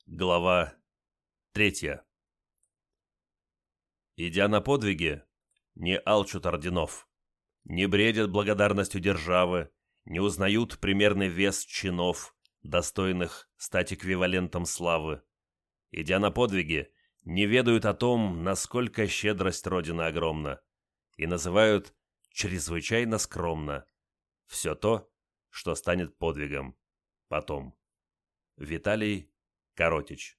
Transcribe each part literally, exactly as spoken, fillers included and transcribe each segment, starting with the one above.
Глава третья. Идя на подвиги, не алчут орденов, не бредят благодарностью державы, не узнают примерный вес чинов, достойных стать эквивалентом славы. Идя на подвиги, не ведают о том, насколько щедрость Родины огромна, и называют чрезвычайно скромно все то, что станет подвигом потом. Виталий Коротич.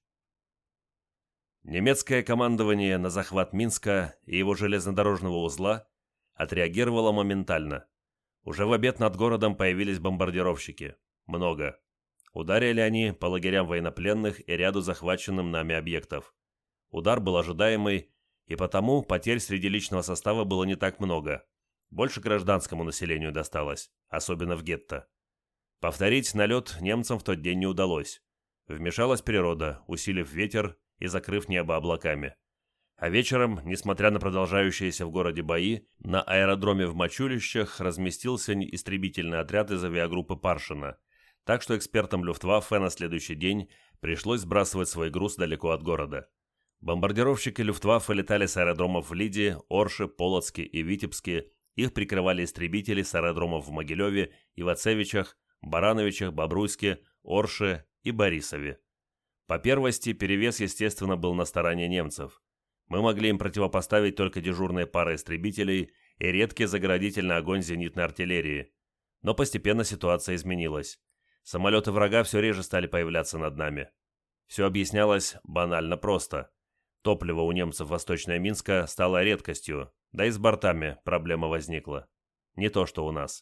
Немецкое командование на захват Минска и его железнодорожного узла отреагировало моментально. Уже в обед над городом появились бомбардировщики. Много. Ударили они по лагерям военнопленных и ряду захваченным нами объектов. Удар был ожидаемый, и потому потерь среди личного состава было не так много. Больше гражданскому населению досталось, особенно в гетто. Повторить налет немцам в тот день не удалось. Вмешалась природа, усилив ветер и закрыв небо облаками. А вечером, несмотря на продолжающиеся в городе бои, на аэродроме в Мачулищах разместился истребительный отряд из авиагруппы Паршина, так что экспертам Люфтваффе на следующий день пришлось сбрасывать свой груз далеко от города. Бомбардировщики Люфтваффе летали с аэродромов в Лиде, Орше, Полоцке и Витебске, их прикрывали истребители с аэродромов в Могилеве, Ивацевичах, Барановичах, Бобруйске, Орше и Борисове. По первости перевес, естественно, был на стороне немцев. Мы могли им противопоставить только дежурные пары истребителей и редкий заградительный огонь зенитной артиллерии. Но постепенно ситуация изменилась. Самолеты врага все реже стали появляться над нами. Все объяснялось банально просто. Топливо у немцев восточного Минска стало редкостью, да и с бортами проблема возникла. Не то что у нас.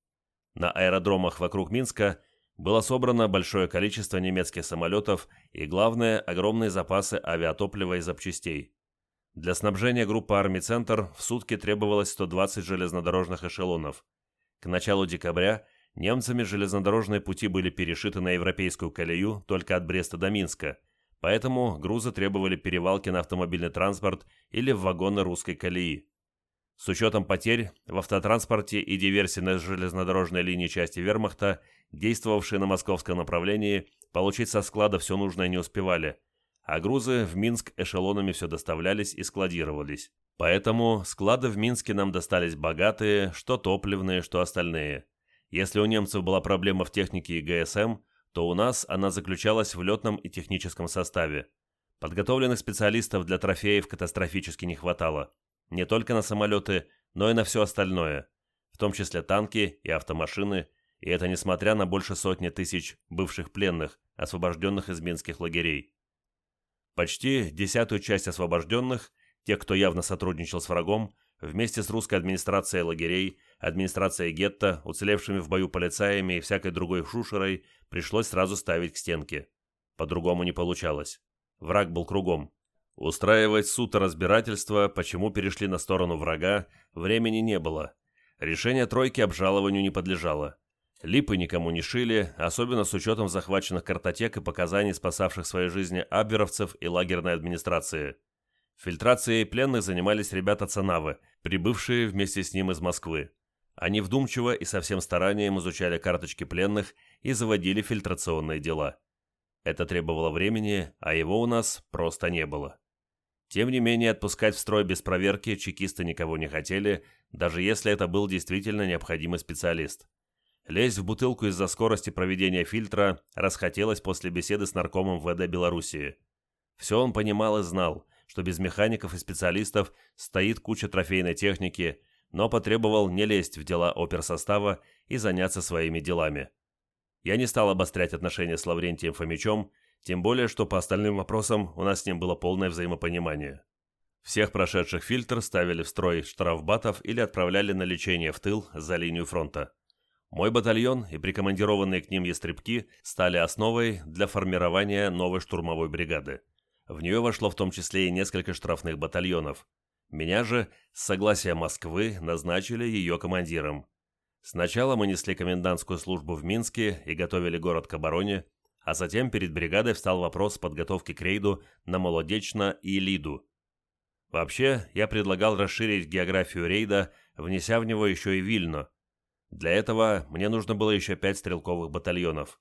На аэродромах вокруг Минска было собрано большое количество немецких самолетов и, главное, огромные запасы авиатоплива и запчастей. Для снабжения группы армий «Центр» в сутки требовалось сто двадцать железнодорожных эшелонов. К началу декабря немцами железнодорожные пути были перешиты на европейскую колею только от Бреста до Минска, поэтому грузы требовали перевалки на автомобильный транспорт или в вагоны русской колеи. С учетом потерь в автотранспорте и диверсий на железнодорожной линии части вермахта, действовавшие на московском направлении, получить со склада все нужное не успевали, а грузы в Минск эшелонами все доставлялись и складировались. Поэтому склады в Минске нам достались богатые, что топливные, что остальные. Если у немцев была проблема в технике и ГСМ, то у нас она заключалась в летном и техническом составе. Подготовленных специалистов для трофеев катастрофически не хватало. Не только на самолеты, но и на все остальное, в том числе танки и автомашины, и это несмотря на больше сотни тысяч бывших пленных, освобожденных из минских лагерей. Почти десятую часть освобожденных, тех, кто явно сотрудничал с врагом, вместе с русской администрацией лагерей, администрацией гетто, уцелевшими в бою полицаями и всякой другой шушерой, пришлось сразу ставить к стенке. По-другому не получалось. Враг был кругом. Устраивать суд и разбирательство, почему перешли на сторону врага, времени не было. Решение тройки обжалованию не подлежало. Липы никому не шили, особенно с учетом захваченных картотек и показаний спасавших свои жизни абверовцев и лагерной администрации. Фильтрацией пленных занимались ребята Цанавы, прибывшие вместе с ним из Москвы. Они вдумчиво и со всем старанием изучали карточки пленных и заводили фильтрационные дела. Это требовало времени, а его у нас просто не было. Тем не менее, отпускать в строй без проверки чекисты никого не хотели, даже если это был действительно необходимый специалист. Лезть в бутылку из-за скорости проведения фильтра расхотелось после беседы с наркомом ВД Белоруссии. Все он понимал и знал, что без механиков и специалистов стоит куча трофейной техники, но потребовал не лезть в дела оперсостава и заняться своими делами. Я не стал обострять отношения с Лаврентием Фомичем, тем более, что по остальным вопросам у нас с ним было полное взаимопонимание. Всех прошедших фильтр ставили в строй штрафбатов или отправляли на лечение в тыл за линию фронта. Мой батальон и прикомандированные к ним ястребки стали основой для формирования новой штурмовой бригады. В нее вошло в том числе и несколько штрафных батальонов. Меня же, с согласия Москвы, назначили ее командиром. Сначала мы несли комендантскую службу в Минске и готовили город к обороне, а затем перед бригадой встал вопрос подготовки к рейду на Молодечно и Лиду. Вообще, я предлагал расширить географию рейда, внеся в него еще и Вильно. Для этого мне нужно было еще пять стрелковых батальонов.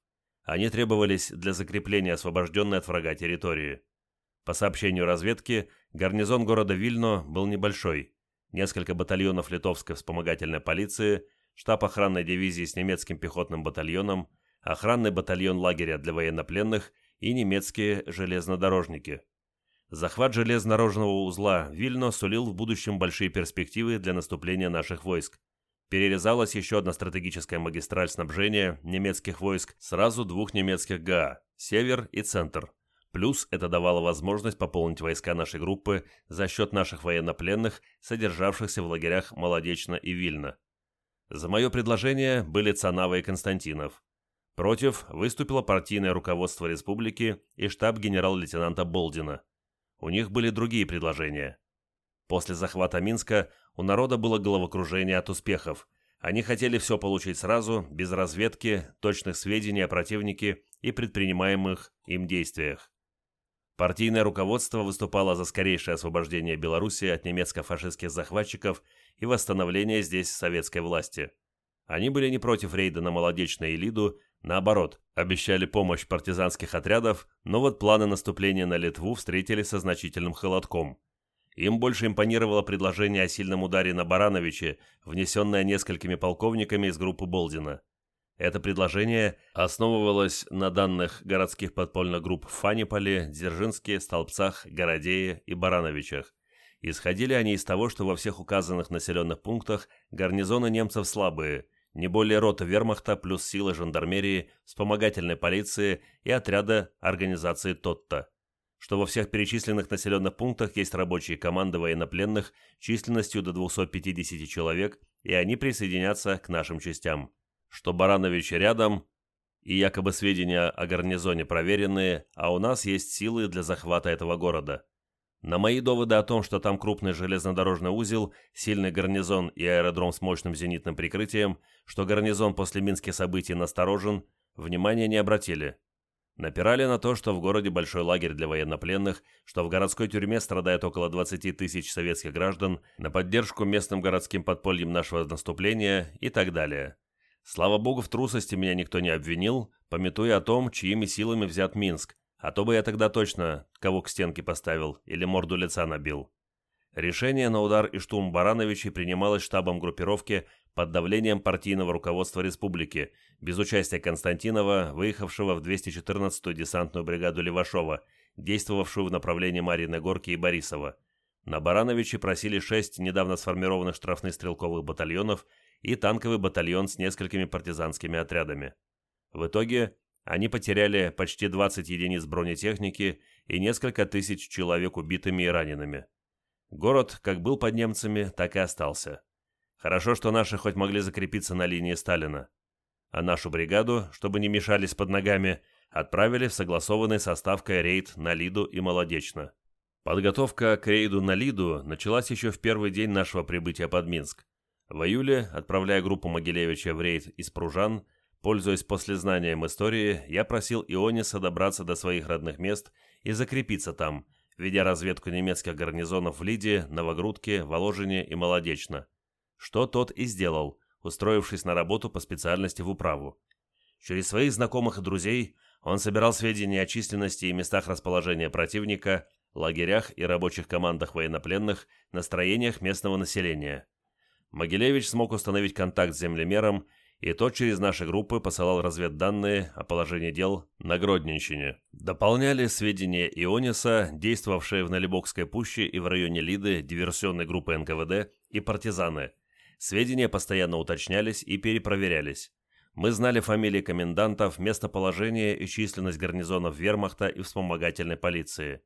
Они требовались для закрепления освобожденной от врага территории. По сообщению разведки, гарнизон города Вильно был небольшой. Несколько батальонов литовской вспомогательной полиции, штаб охранной дивизии с немецким пехотным батальоном, охранный батальон лагеря для военнопленных и немецкие железнодорожники. Захват железнодорожного узла Вильно сулил в будущем большие перспективы для наступления наших войск. Перерезалась еще одна стратегическая магистраль снабжения немецких войск сразу двух немецких ГА – «Север» и «Центр». Плюс это давало возможность пополнить войска нашей группы за счет наших военнопленных, содержавшихся в лагерях Молодечно и Вильно. За мое предложение были Цанава и Константинов. Против выступило партийное руководство республики и штаб генерал-лейтенанта Болдина. У них были другие предложения. После захвата Минска у народа было головокружение от успехов. Они хотели все получить сразу, без разведки, точных сведений о противнике и предпринимаемых им действиях. Партийное руководство выступало за скорейшее освобождение Белоруссии от немецко-фашистских захватчиков и восстановление здесь советской власти. Они были не против рейда на Молодечно и Лиду, наоборот, обещали помощь партизанских отрядов, но вот планы наступления на Литву встретили со значительным холодком. Им больше импонировало предложение о сильном ударе на Барановиче, внесенное несколькими полковниками из группы Болдина. Это предложение основывалось на данных городских подпольных групп в Фаниполе, Дзержинске, Столбцах, Городее и Барановичах. Исходили они из того, что во всех указанных населенных пунктах гарнизоны немцев слабые, не более роты вермахта плюс силы жандармерии, вспомогательной полиции и отряда организации Тотта, что во всех перечисленных населенных пунктах есть рабочие команды военнопленных численностью до двухсот пятидесяти человек, и они присоединятся к нашим частям. Что Баранович рядом, и якобы сведения о гарнизоне проверенные, а у нас есть силы для захвата этого города. На мои доводы о том, что там крупный железнодорожный узел, сильный гарнизон и аэродром с мощным зенитным прикрытием, что гарнизон после минских событий насторожен, внимания не обратили. Напирали на то, что в городе большой лагерь для военнопленных, что в городской тюрьме страдает около двадцати тысяч советских граждан, на поддержку местным городским подпольем нашего наступления и так далее. Слава богу, в трусости меня никто не обвинил, памятуя о том, чьими силами взят Минск, а то бы я тогда точно кого к стенке поставил или морду лица набил. Решение на удар и штурм Барановичей принималось штабом группировки под давлением партийного руководства республики, без участия Константинова, выехавшего в двести четырнадцатую десантную бригаду Левашова, действовавшую в направлении Марьиной Горки и Борисова. На Барановичи просили шесть недавно сформированных штрафных стрелковых батальонов и танковый батальон с несколькими партизанскими отрядами. В итоге они потеряли почти двадцать единиц бронетехники и несколько тысяч человек убитыми и ранеными. Город как был под немцами, так и остался. Хорошо, что наши хоть могли закрепиться на линии Сталина. А нашу бригаду, чтобы не мешались под ногами, отправили в согласованный со Ставкой рейд на Лиду и Молодечно. Подготовка к рейду на Лиду началась еще в первый день нашего прибытия под Минск. В июле, отправляя группу Могилевича в рейд из Пружан, пользуясь послезнанием истории, я просил Иониса добраться до своих родных мест и закрепиться там, ведя разведку немецких гарнизонов в Лиде, Новогрудке, Воложине и Молодечно. Что тот и сделал, устроившись на работу по специальности в управу. Через своих знакомых и друзей он собирал сведения о численности и местах расположения противника, лагерях и рабочих командах военнопленных, настроениях местного населения. Могилевич смог установить контакт с землемером, и тот через наши группы посылал разведданные о положении дел на Гродненщине. Дополняли сведения Иониса, действовавшие в Налибокской пуще и в районе Лиды диверсионной группы эн ка вэ дэ и партизаны. Сведения постоянно уточнялись и перепроверялись. Мы знали фамилии комендантов, местоположение и численность гарнизонов вермахта и вспомогательной полиции.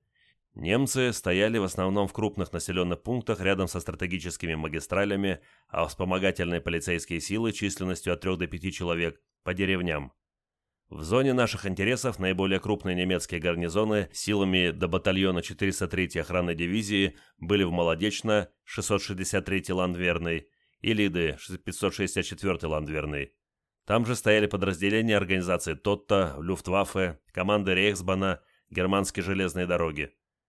Немцы стояли в основном в крупных населенных пунктах рядом со стратегическими магистралями, а вспомогательные полицейские силы численностью от трёх до пяти человек по деревням. В зоне наших интересов наиболее крупные немецкие гарнизоны силами до батальона четыреста третьей охранной дивизии были в Молодечно, шестьсот шестьдесят третьей ландверной и Лиды, пятьсот шестьдесят четвёртой ландверной. Там же стояли подразделения организации Тотта, Люфтваффе, команды Рейхсбана, германские железные дороги.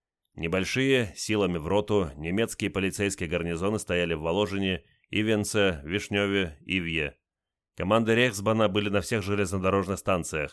Небольшие, силами в роту, немецкие полицейские гарнизоны стояли в Воложине, Ивенце, Вишневе и Ивье. Команды Рейхсбана были на всех железнодорожных станциях.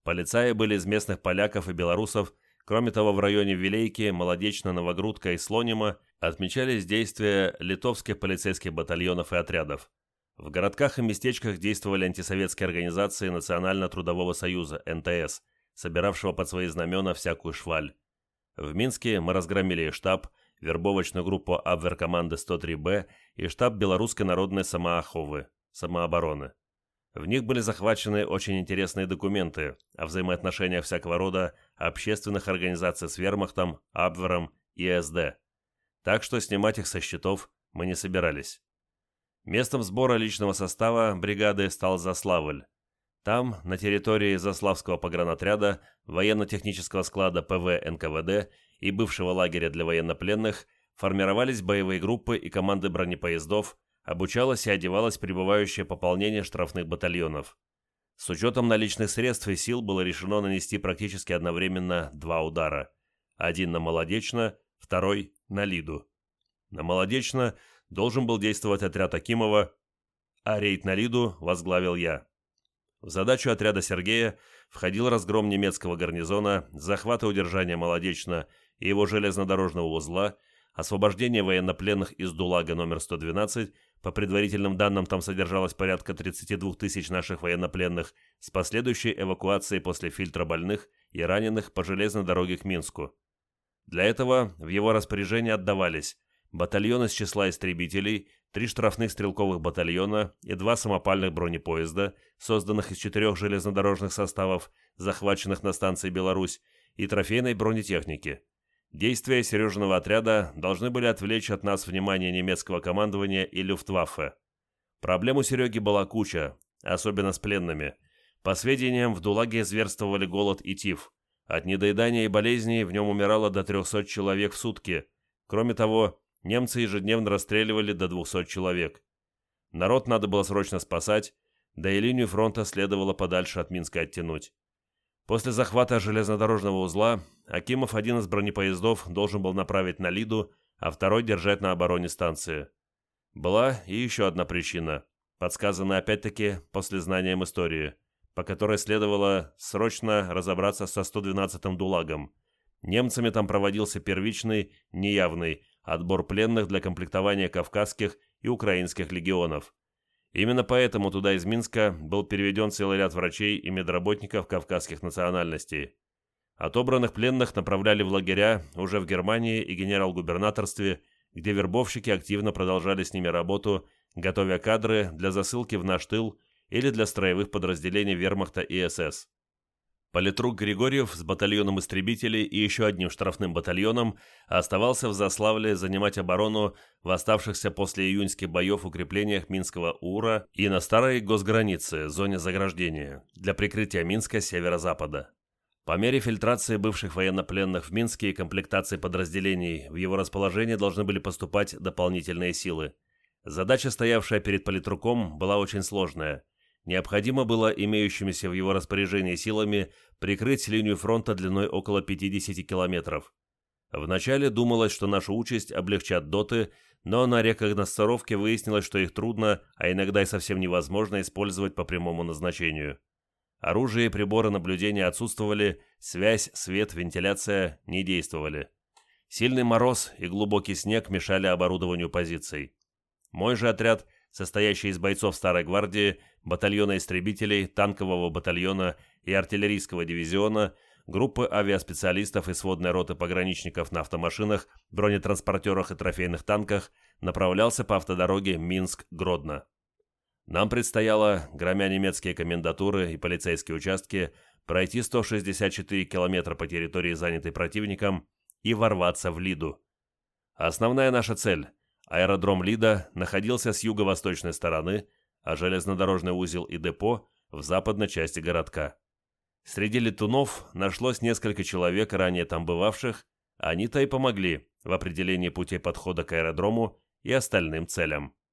Полицаи были из местных поляков и белорусов. Кроме того, в районе Вилейки, Молодечно, Новогрудка и Слонима отмечались действия литовских полицейских батальонов и отрядов. В городках и местечках действовали антисоветские организации Национально-трудового союза, эн тэ эс, собиравшего под свои знамена всякую шваль. В Минске мы разгромили и штаб, вербовочную группу Абверкоманды сто три бэ и штаб Белорусской народной самооховы, самообороны. В них были захвачены очень интересные документы о взаимоотношениях всякого рода общественных организаций с вермахтом, Абвером и эс дэ. Так что снимать их со счетов мы не собирались. Местом сбора личного состава бригады стал Заславль. Там, на территории Заславского погранотряда, военно-технического склада пэ вэ эн ка вэ дэ и бывшего лагеря для военнопленных, формировались боевые группы и команды бронепоездов, обучалось и одевалось прибывающее пополнение штрафных батальонов. С учетом наличных средств и сил было решено нанести практически одновременно два удара. Один на Молодечно, второй на Лиду. На Молодечно должен был действовать отряд Акимова, а рейд на Лиду возглавил я. В задачу отряда Сергея входил разгром немецкого гарнизона, захват и удержание Молодечно и его железнодорожного узла, освобождение военнопленных из ДУЛАГа номер сто двенадцать, по предварительным данным там содержалось порядка тридцать два тысяч наших военнопленных, с последующей эвакуацией после фильтра больных и раненых по железной дороге к Минску. Для этого в его распоряжение отдавались батальон из числа истребителей, три штрафных стрелковых батальона и два самопальных бронепоезда, созданных из четырех железнодорожных составов, захваченных на станции Беларусь, и трофейной бронетехники. Действия Сережиного отряда должны были отвлечь от нас внимание немецкого командования и Люфтваффе. Проблем у Сереги была куча, особенно с пленными. По сведениям, в ДУЛАГе зверствовали голод и тиф. От недоедания и болезней в нем умирало до трехсот человек в сутки. Кроме того, немцы ежедневно расстреливали до двухсот человек. Народ надо было срочно спасать, да и линию фронта следовало подальше от Минска оттянуть. После захвата железнодорожного узла Акимов один из бронепоездов должен был направить на Лиду, а второй держать на обороне станции. Была и еще одна причина, подсказанная опять-таки после знанием истории, по которой следовало срочно разобраться со сто двенадцатым ДУЛАГом. Немцами там проводился первичный, неявный отбор пленных для комплектования кавказских и украинских легионов. Именно поэтому туда из Минска был переведен целый ряд врачей и медработников кавказских национальностей. Отобранных пленных направляли в лагеря уже в Германии и генерал-губернаторстве, где вербовщики активно продолжали с ними работу, готовя кадры для засылки в наш тыл или для строевых подразделений вермахта и эс эс. Политрук Григорьев с батальоном истребителей и еще одним штрафным батальоном оставался в Заславле занимать оборону в оставшихся после июньских боев укреплениях Минского УРА и на старой госгранице, зоне заграждения, для прикрытия Минска с северо-запада. По мере фильтрации бывших военнопленных в Минске и комплектации подразделений в его расположение должны были поступать дополнительные силы. Задача, стоявшая перед политруком, была очень сложная. Необходимо было имеющимися в его распоряжении силами прикрыть линию фронта длиной около пятидесяти километров. Вначале думалось, что нашу участь облегчат доты, но на рекогносцировке выяснилось, что их трудно, а иногда и совсем невозможно использовать по прямому назначению. Оружие и приборы наблюдения отсутствовали, связь, свет, вентиляция не действовали. Сильный мороз и глубокий снег мешали оборудованию позиций. Мой же отряд, состоящий из бойцов Старой гвардии, батальона истребителей, танкового батальона и артиллерийского дивизиона, группы авиаспециалистов и сводной роты пограничников на автомашинах, бронетранспортерах и трофейных танках, направлялся по автодороге Минск-Гродно. Нам предстояло, громя немецкие комендатуры и полицейские участки, пройти сто шестьдесят четыре километра по территории, занятой противником, и ворваться в Лиду. Основная наша цель – аэродром Лида находился с юго-восточной стороны, а железнодорожный узел и депо – в западной части городка. Среди летунов нашлось несколько человек, ранее там бывавших, они-то и помогли в определении путей подхода к аэродрому и остальным целям.